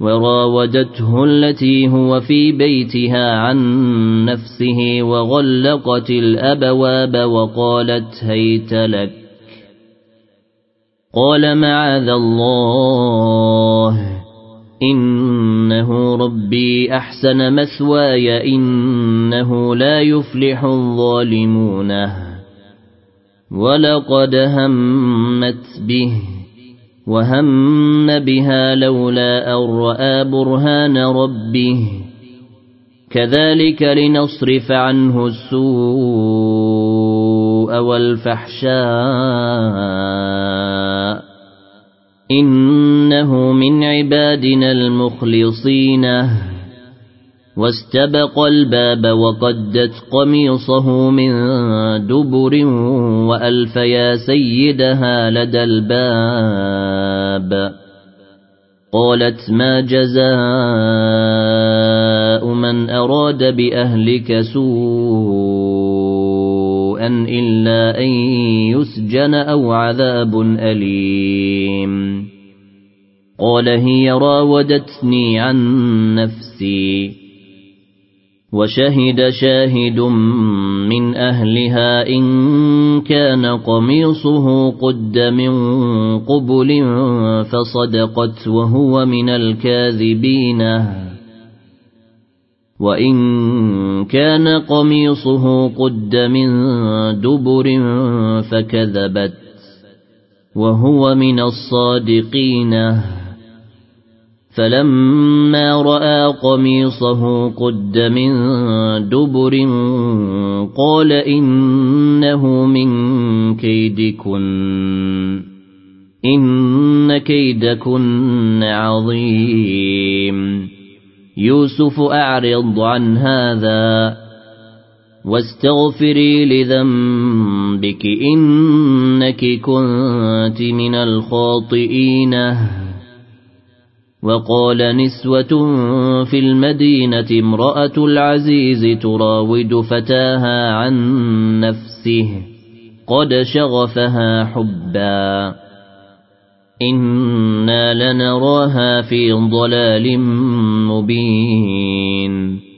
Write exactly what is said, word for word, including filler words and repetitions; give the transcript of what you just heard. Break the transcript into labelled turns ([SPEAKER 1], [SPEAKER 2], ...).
[SPEAKER 1] وراودته التي هو في بيتها عن نفسه وغلقت الأبواب وقالت هيت لك قال معاذ الله إنه ربي أحسن مثواي إنه لا يفلح الظالمون ولقد همت به وهم بها لولا أن رأى برهان ربه كذلك لنصرف عنه السوء والفحشاء إنه من عبادنا المخلصين واستبق الباب وقدت قميصه من دبر وألف يا سيدها لدى الباب قالت ما جزاء من أراد بأهلك سوءا إلا أن يسجن أو عذاب أليم قال هي راودتني عن نفسي وشهد شاهد من أهلها إن كان قميصه قد من قبل فصدقت وهو من الكاذبين وإن كان قميصه قد من دبر فكذبت وهو من الصادقين فلما رأى قميصه قد من دبر قال إنه من كيدكن إن كيدكن عظيم يوسف أعرض عن هذا واستغفري لذنبك إنك كنت من الخاطئين وقال نسوة في المدينة امرأة العزيز تراود فتاها عن نفسه قد شغفها حبا إنا لنراها في ضلال مبين